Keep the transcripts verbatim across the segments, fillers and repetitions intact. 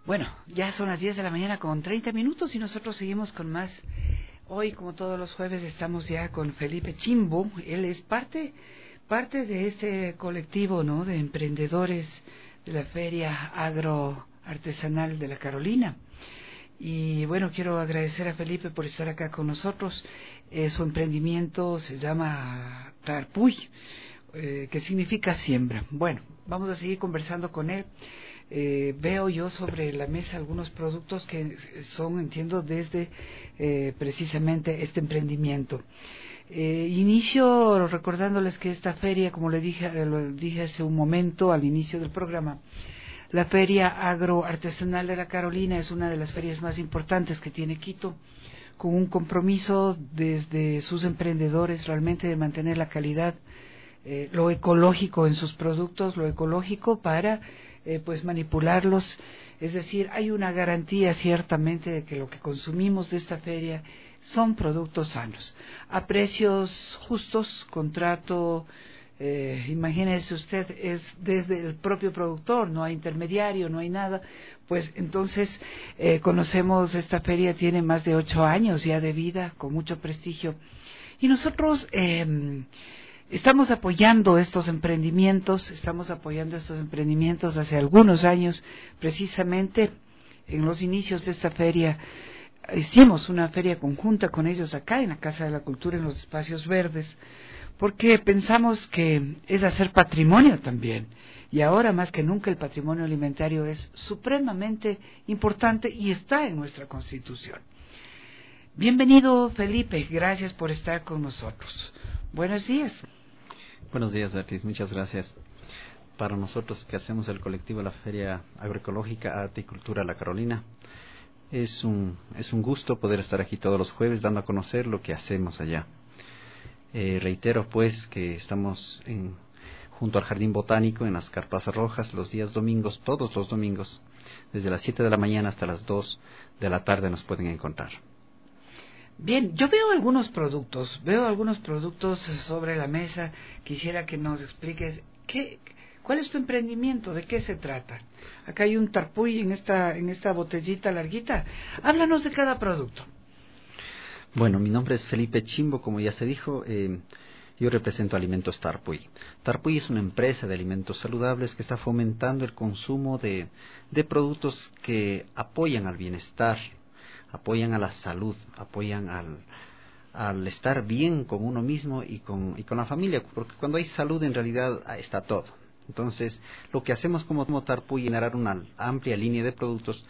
Bueno, ya son las diez de la mañana con treinta minutos y nosotros seguimos con más. Hoy, como todos los jueves, estamos ya con Felipe Chimbo. Él es parte, parte de ese colectivo, ¿no?, de emprendedores de la Feria Agroartesanal de la Carolina. Y bueno, quiero agradecer a Felipe por estar acá con nosotros. Eh, su emprendimiento se llama Tarpuy, eh, que significa siembra. Bueno, vamos a seguir conversando con él. Eh, veo yo sobre la mesa algunos productos que son, entiendo, desde eh, precisamente este emprendimiento. Eh, inicio recordándoles que esta feria, como le dije, eh, lo dije hace un momento al inicio del programa, la Feria Agroartesanal de la Carolina es una de las ferias más importantes que tiene Quito, con un compromiso desde sus emprendedores realmente de mantener la calidad, eh, lo ecológico en sus productos, lo ecológico para eh, pues manipularlos. Es decir, hay una garantía ciertamente de que lo que consumimos de esta feria son productos sanos, a precios justos, contrato. Eh, imagínese usted, es desde el propio productor, no hay intermediario, no hay nada. Pues entonces eh, conocemos, esta feria tiene más de ocho años ya de vida, con mucho prestigio, y nosotros eh, estamos apoyando estos emprendimientos, estamos apoyando estos emprendimientos hace algunos años. Precisamente en los inicios de esta feria hicimos una feria conjunta con ellos acá en la Casa de la Cultura, en los espacios verdes, porque pensamos que es hacer patrimonio también, y ahora más que nunca el patrimonio alimentario es supremamente importante y está en nuestra Constitución. Bienvenido, Felipe, gracias por estar con nosotros. Buenos días. Buenos días, Beatriz, muchas gracias. Para nosotros que hacemos el colectivo de la Feria Agroecológica Arte y Cultura La Carolina, es un, es un gusto poder estar aquí todos los jueves dando a conocer lo que hacemos allá. Eh, reitero pues que estamos en, junto al Jardín Botánico en las Carpas Rojas los días domingos, todos los domingos, desde las siete de la mañana hasta las dos de la tarde nos pueden encontrar. Bien, yo veo algunos productos, veo algunos productos sobre la mesa. Quisiera que nos expliques qué, cuál es tu emprendimiento, de qué se trata. Acá hay un tarpuy en esta, en esta botellita larguita. Háblanos de cada producto. Bueno, mi nombre es Felipe Chimbo, como ya se dijo, eh, yo represento Alimentos Tarpuy. Tarpuy es una empresa de alimentos saludables que está fomentando el consumo de, de productos que apoyan al bienestar, apoyan a la salud, apoyan al, al estar bien con uno mismo y con, y con la familia, porque cuando hay salud en realidad está todo. Entonces, lo que hacemos como Tarpuy es generar una amplia línea de productos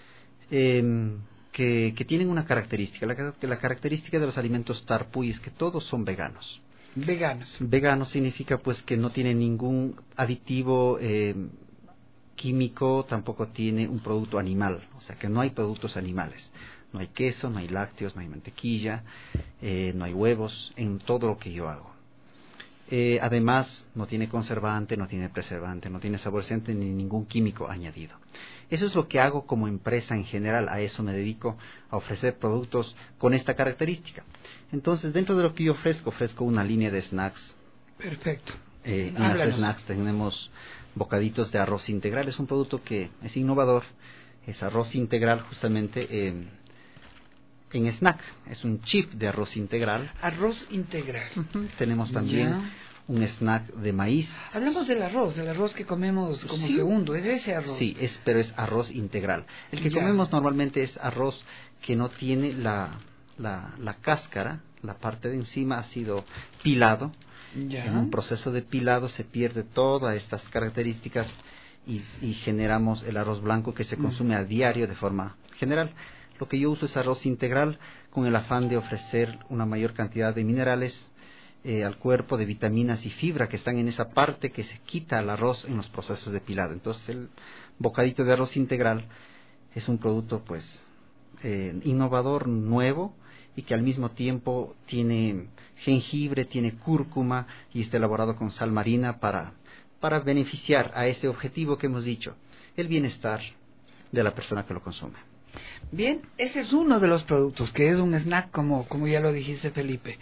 eh, Que, que tienen una característica. La, la característica de los alimentos Tarpuy es que todos son veganos. Veganos. Veganos significa pues que no tiene ningún aditivo eh, químico, tampoco tiene un producto animal, o sea que no hay productos animales. No hay queso, no hay lácteos, no hay mantequilla, eh, no hay huevos en todo lo que yo hago. Eh, además, no tiene conservante, no tiene preservante, no tiene saborizante ni ningún químico añadido. Eso es lo que hago como empresa en general, a eso me dedico, a ofrecer productos con esta característica. Entonces, dentro de lo que yo ofrezco, ofrezco una línea de snacks. Perfecto. Eh, en las snacks tenemos bocaditos de arroz integral, es un producto que es innovador, es arroz integral justamente eh, en snack, es un chip de arroz integral. Arroz integral. Uh-huh. Tenemos también ya un snack de maíz. Hablamos del arroz, del arroz que comemos como sí, segundo, ¿es ese arroz? Sí, es, pero es arroz integral. El que ya. comemos normalmente es arroz que no tiene la, la, la cáscara, la parte de encima ha sido pilado. Ya. En un proceso de pilado se pierde todas estas características y, y generamos el arroz blanco que se consume mm. a diario de forma general. Lo que yo uso es arroz integral con el afán de ofrecer una mayor cantidad de minerales Eh, al cuerpo, de vitaminas y fibra que están en esa parte que se quita al arroz en los procesos de pilado. Entonces el bocadito de arroz integral es un producto pues eh, innovador, nuevo, y que al mismo tiempo tiene jengibre, tiene cúrcuma y está elaborado con sal marina para, para beneficiar a ese objetivo que hemos dicho, el bienestar de la persona que lo consume. Bien, ese es uno de los productos, que es un snack, como, como ya lo dijiste, Felipe.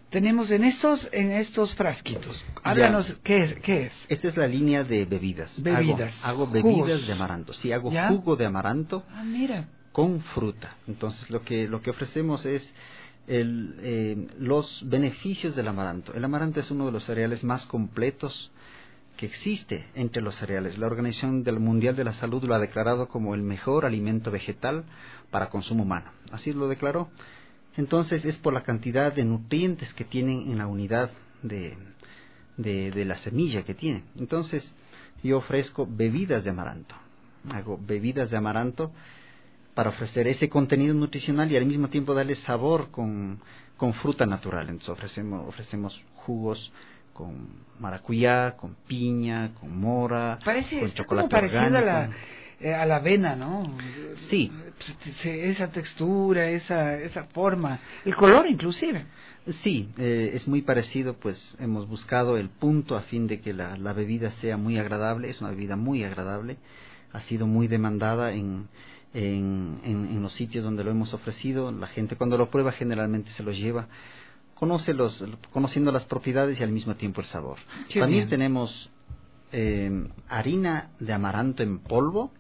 tenemos en estos en estos frasquitos. Háblanos, ya. ¿qué es? ¿Qué es? Esta es la línea de bebidas. Bebidas. Hago, hago bebidas Jugos. de amaranto. Sí, hago ¿Ya? jugo de amaranto ah, mira. con fruta. Entonces, lo que lo que ofrecemos es el, eh, los beneficios del amaranto. El amaranto es uno de los cereales más completos que existe entre los cereales. La Organización Mundial de la Salud lo ha declarado como el mejor alimento vegetal para consumo humano. Así lo declaró. Entonces es por la cantidad de nutrientes que tienen en la unidad de, de, de la semilla que tiene. Entonces yo ofrezco bebidas de amaranto. Hago bebidas de amaranto para ofrecer ese contenido nutricional y al mismo tiempo darle sabor con, con fruta natural. Entonces ofrecemos, ofrecemos jugos con maracuyá, con piña, con mora, Parece, con chocolate como parecido orgánico. A la, eh, a la avena, ¿no? Sí. Esa textura, esa, esa forma, el color inclusive. Sí, eh, es muy parecido, pues hemos buscado el punto a fin de que la, la bebida sea muy agradable. Es una bebida muy agradable, ha sido muy demandada en, en, en, en los sitios donde lo hemos ofrecido. La gente cuando lo prueba generalmente se lo lleva. Conoce los, conociendo las propiedades y al mismo tiempo el sabor. Qué También bien. tenemos eh, harina de amaranto en polvo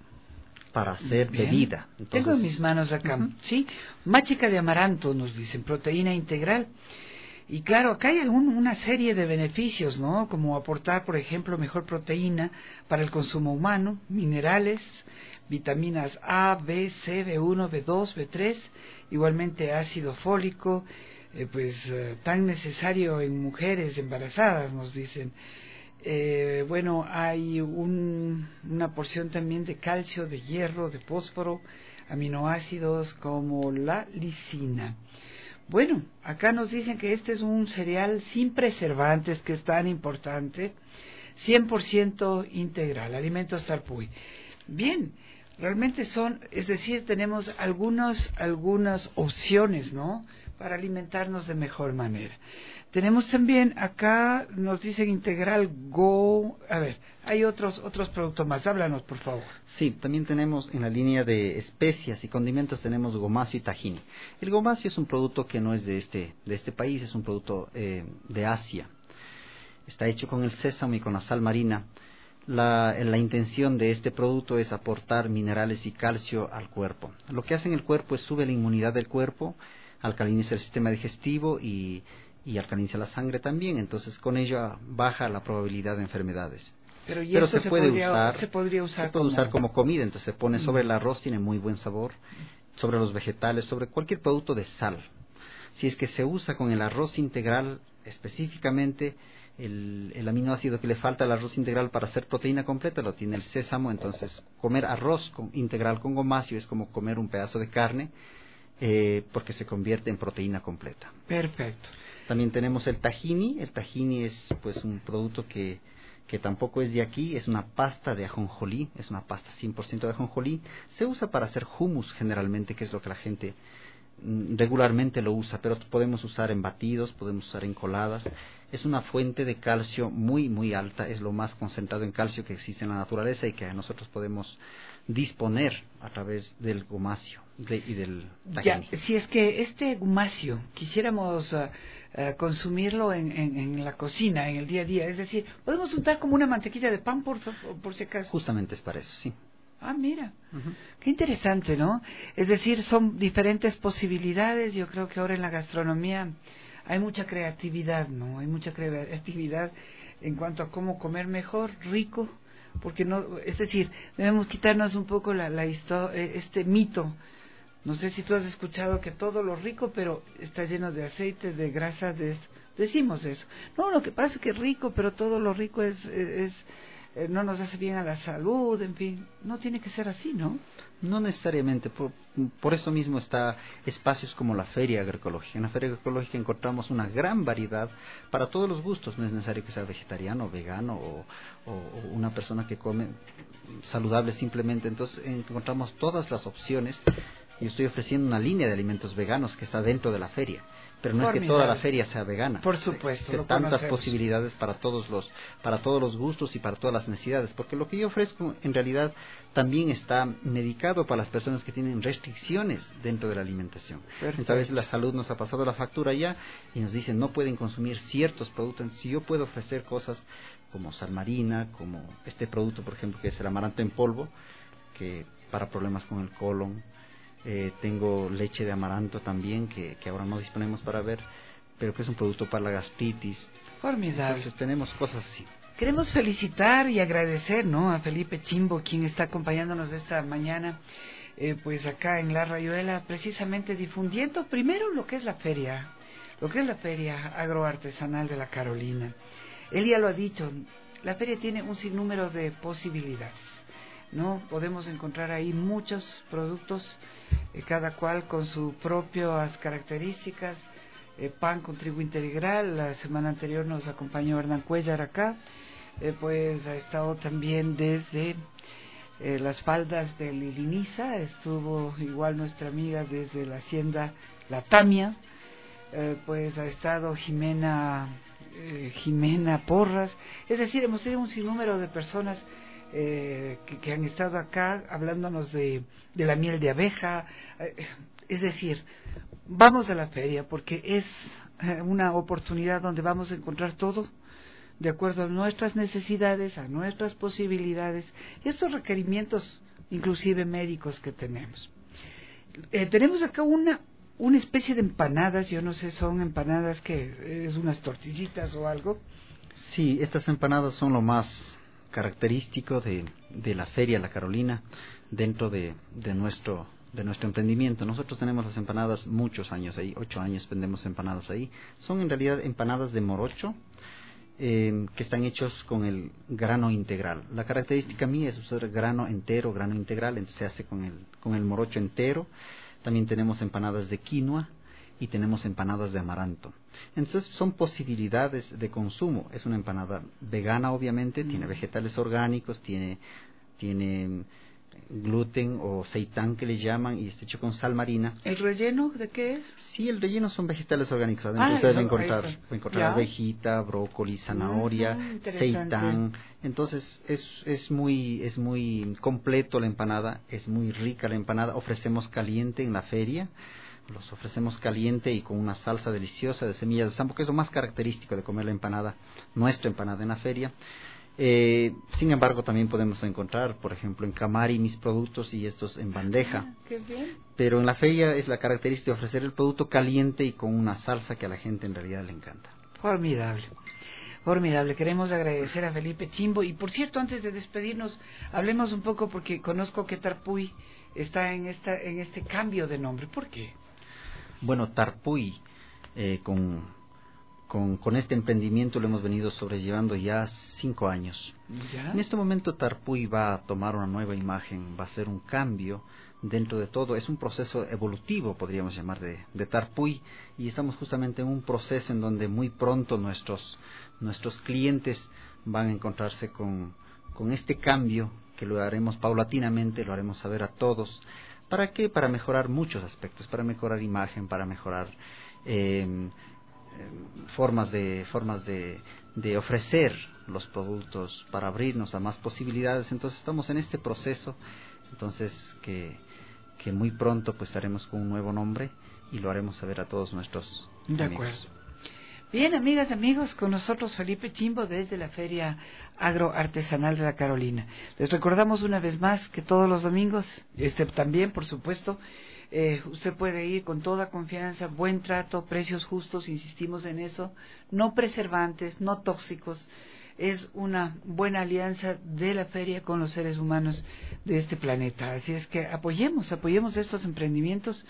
para hacer bien. bebida. Entonces, tengo en mis manos acá, uh-huh. ¿sí? Machica de amaranto, nos dicen, proteína integral. Y claro, acá hay algún, una serie de beneficios, ¿no? Como aportar, por ejemplo, mejor proteína para el consumo humano, minerales, vitaminas A, B, C, B uno, B dos, B tres, igualmente ácido fólico, Eh, pues eh, tan necesario en mujeres embarazadas, nos dicen. Eh, bueno, hay un, una porción también de calcio, de hierro, de fósforo, aminoácidos como la lisina. Bueno, acá nos dicen que este es un cereal sin preservantes, que es tan importante, cien por ciento integral, alimentos Tarpuy. Bien, realmente son, es decir, tenemos algunos, algunas opciones, ¿no?, para alimentarnos de mejor manera. Tenemos también acá, nos dicen integral Go, a ver, hay otros otros productos más, háblanos por favor. Sí, también tenemos en la línea de especias y condimentos tenemos gomacio y tahini. El gomacio es un producto que no es de este, de este país, es un producto eh, de Asia. Está hecho con el sésamo y con la sal marina. La, la intención de este producto es aportar minerales y calcio al cuerpo. Lo que hace en el cuerpo es sube la inmunidad del cuerpo, alcaliniza el sistema digestivo y, y alcaliniza la sangre también. Entonces con ello baja la probabilidad de enfermedades. Pero, ¿y Pero se, se, puede podría, usar, se podría usar, se puede como... usar como comida. Entonces se pone sobre el arroz, tiene muy buen sabor, sobre los vegetales, sobre cualquier producto de sal. Si es que se usa con el arroz integral específicamente, el, el aminoácido que le falta al arroz integral para hacer proteína completa lo tiene el sésamo. Entonces comer arroz con, integral con gomacio es como comer un pedazo de carne, Eh, porque se convierte en proteína completa. Perfecto. También tenemos el tahini. El tahini es pues un producto que, que tampoco es de aquí, es una pasta de ajonjolí, es una pasta cien por ciento de ajonjolí. Se usa para hacer hummus generalmente, que es lo que la gente mm, regularmente lo usa, pero podemos usar en batidos, podemos usar en coladas. Es una fuente de calcio muy muy alta, es lo más concentrado en calcio que existe en la naturaleza y que nosotros podemos disponer a través del gomacio de, y del tahini. Ya, si es que este gomacio quisiéramos uh, uh, consumirlo en, en, en la cocina, en el día a día, es decir, podemos untar como una mantequilla de pan por, por, por si acaso. Justamente es para eso, sí. Ah, mira, uh-huh. Qué interesante, ¿no? Es decir, son diferentes posibilidades. Yo creo que ahora en la gastronomía hay mucha creatividad, ¿no? Hay mucha creatividad en cuanto a cómo comer mejor, rico, porque no, es decir, debemos quitarnos un poco la, la histo- este mito. No sé si tú has escuchado que todo lo rico, pero está lleno de aceite, de grasa, de decimos eso. No, lo que pasa es que es rico, pero todo lo rico es, es, es no nos hace bien a la salud, en fin, no tiene que ser así, ¿no? No necesariamente, por, por eso mismo está espacios como la Feria Agroecológica. En la Feria Agroecológica encontramos una gran variedad para todos los gustos. No es necesario que sea vegetariano, vegano o, o, o una persona que come saludable simplemente. Entonces encontramos todas las opciones Yo estoy ofreciendo una línea de alimentos veganos que está dentro de la feria. Pero no Formidable. Es que toda la feria sea vegana. Por supuesto. Existen tantas conocemos. posibilidades para todos los para todos los gustos y para todas las necesidades, porque lo que yo ofrezco en realidad también está medicado para las personas que tienen restricciones dentro de la alimentación. Entonces, a veces la salud nos ha pasado la factura ya y nos dicen no pueden consumir ciertos productos. Entonces, si yo puedo ofrecer cosas como sal marina, como este producto, por ejemplo, que es el amaranto en polvo, que para problemas con el colon. Eh, tengo leche de amaranto también, que, que ahora no disponemos para ver, pero que es un producto para la gastritis. Formidable. Entonces tenemos cosas así. Queremos felicitar y agradecer, ¿no?, a Felipe Chimbo, quien está acompañándonos esta mañana, eh, pues acá en La Rayuela, precisamente difundiendo primero lo que es la feria, lo que es la feria agroartesanal de la Carolina. Él ya lo ha dicho, la feria tiene un sinnúmero de posibilidades, ¿no? Podemos encontrar ahí muchos productos, eh, cada cual con sus propias características. Eh, pan con trigo integral, la semana anterior nos acompañó Hernán Cuellar acá, eh, pues ha estado también desde eh, las faldas de Liliniza, estuvo igual nuestra amiga desde la hacienda La Tamia, eh, pues ha estado Jimena, eh, Jimena Porras, es decir, hemos tenido un sinnúmero de personas Eh, que, que han estado acá hablándonos de, de la miel de abeja, eh, es decir, vamos a la feria porque es eh, una oportunidad donde vamos a encontrar todo de acuerdo a nuestras necesidades, a nuestras posibilidades y estos requerimientos inclusive médicos que tenemos. Eh, tenemos acá una una especie de empanadas, yo no sé, son empanadas que es unas tortillitas o algo. Sí, estas empanadas son lo más característico de, de la feria La Carolina dentro de, de nuestro de nuestro emprendimiento. Nosotros tenemos las empanadas muchos años ahí, ocho años vendemos empanadas ahí. Son en realidad empanadas de morocho eh, que están hechos con el grano integral. La característica mía es usar grano entero, grano integral, entonces se hace con el con el morocho entero. También tenemos empanadas de quinoa y tenemos empanadas de amaranto. Entonces son posibilidades de consumo. Es una empanada vegana, obviamente, mm. tiene vegetales orgánicos, tiene tiene gluten o seitán que le llaman y está hecho con sal marina. ¿El relleno de qué es? Sí, el relleno son vegetales orgánicos. Adentro ah, ustedes van a encontrar, va a encontrar abejita, brócoli, zanahoria, uh-huh, seitán. Entonces es es muy es muy completo la empanada, es muy rica la empanada. Ofrecemos caliente en la feria. Los ofrecemos caliente y con una salsa deliciosa de semillas de sampo, que es lo más característico de comer la empanada, nuestra empanada en la feria. Eh, sin embargo, también podemos encontrar, por ejemplo, en Camari mis productos y estos en bandeja. Ah, qué bien. Pero en la feria es la característica de ofrecer el producto caliente y con una salsa que a la gente en realidad le encanta. Formidable. Formidable, queremos agradecer a Felipe Chimbo y por cierto, antes de despedirnos, hablemos un poco porque conozco que Tarpuy está en esta en este cambio de nombre. ¿Por qué? Bueno, Tarpuy, eh, con, con, con este emprendimiento lo hemos venido sobrellevando ya cinco años. ¿Ya? En este momento Tarpuy va a tomar una nueva imagen, va a ser un cambio dentro de todo. Es un proceso evolutivo, podríamos llamar, de, de Tarpuy, y estamos justamente en un proceso en donde muy pronto nuestros, nuestros clientes van a encontrarse con, con este cambio, que lo haremos paulatinamente, lo haremos saber a todos. ¿Para qué? Para mejorar muchos aspectos, para mejorar imagen, para mejorar eh, eh, formas de formas de, de ofrecer los productos, para abrirnos a más posibilidades. Entonces estamos en este proceso, entonces que, que muy pronto pues estaremos con un nuevo nombre y lo haremos saber a todos nuestros de amigos. Acuerdo. Bien, amigas, amigos, con nosotros Felipe Chimbo desde la Feria Agroartesanal de la Carolina. Les recordamos una vez más que todos los domingos, este también, por supuesto, eh, usted puede ir con toda confianza, buen trato, precios justos, insistimos en eso, no preservantes, no tóxicos. Es una buena alianza de la feria con los seres humanos de este planeta. Así es que apoyemos, apoyemos estos emprendimientos.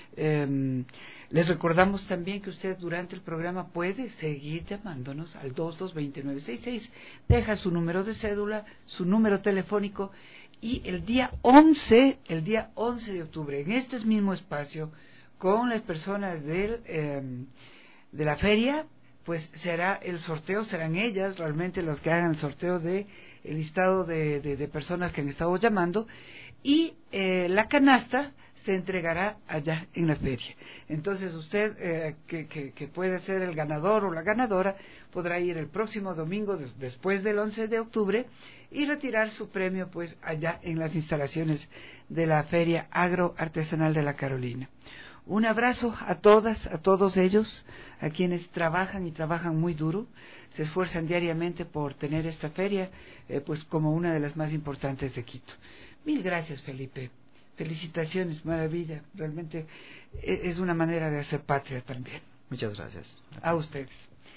Eh, les recordamos también que usted durante el programa puede seguir llamándonos al dos dos dos nueve seis seis, deja su número de cédula, su número telefónico y el día once, el día once de octubre, en este mismo espacio, con las personas del, eh, de la feria, pues será el sorteo, serán ellas realmente los que hagan el sorteo de el listado de, de, de personas que han estado llamando y eh, la canasta se entregará allá en la feria. Entonces usted, eh, que, que, que puede ser el ganador o la ganadora, podrá ir el próximo domingo de, después del once de octubre y retirar su premio pues allá en las instalaciones de la Feria Agroartesanal de la Carolina. Un abrazo a todas, a todos ellos, a quienes trabajan y trabajan muy duro, se esfuerzan diariamente por tener esta feria eh, pues como una de las más importantes de Quito. Mil gracias, Felipe. Felicitaciones, maravilla. Realmente es una manera de hacer patria también. Muchas gracias. A ustedes.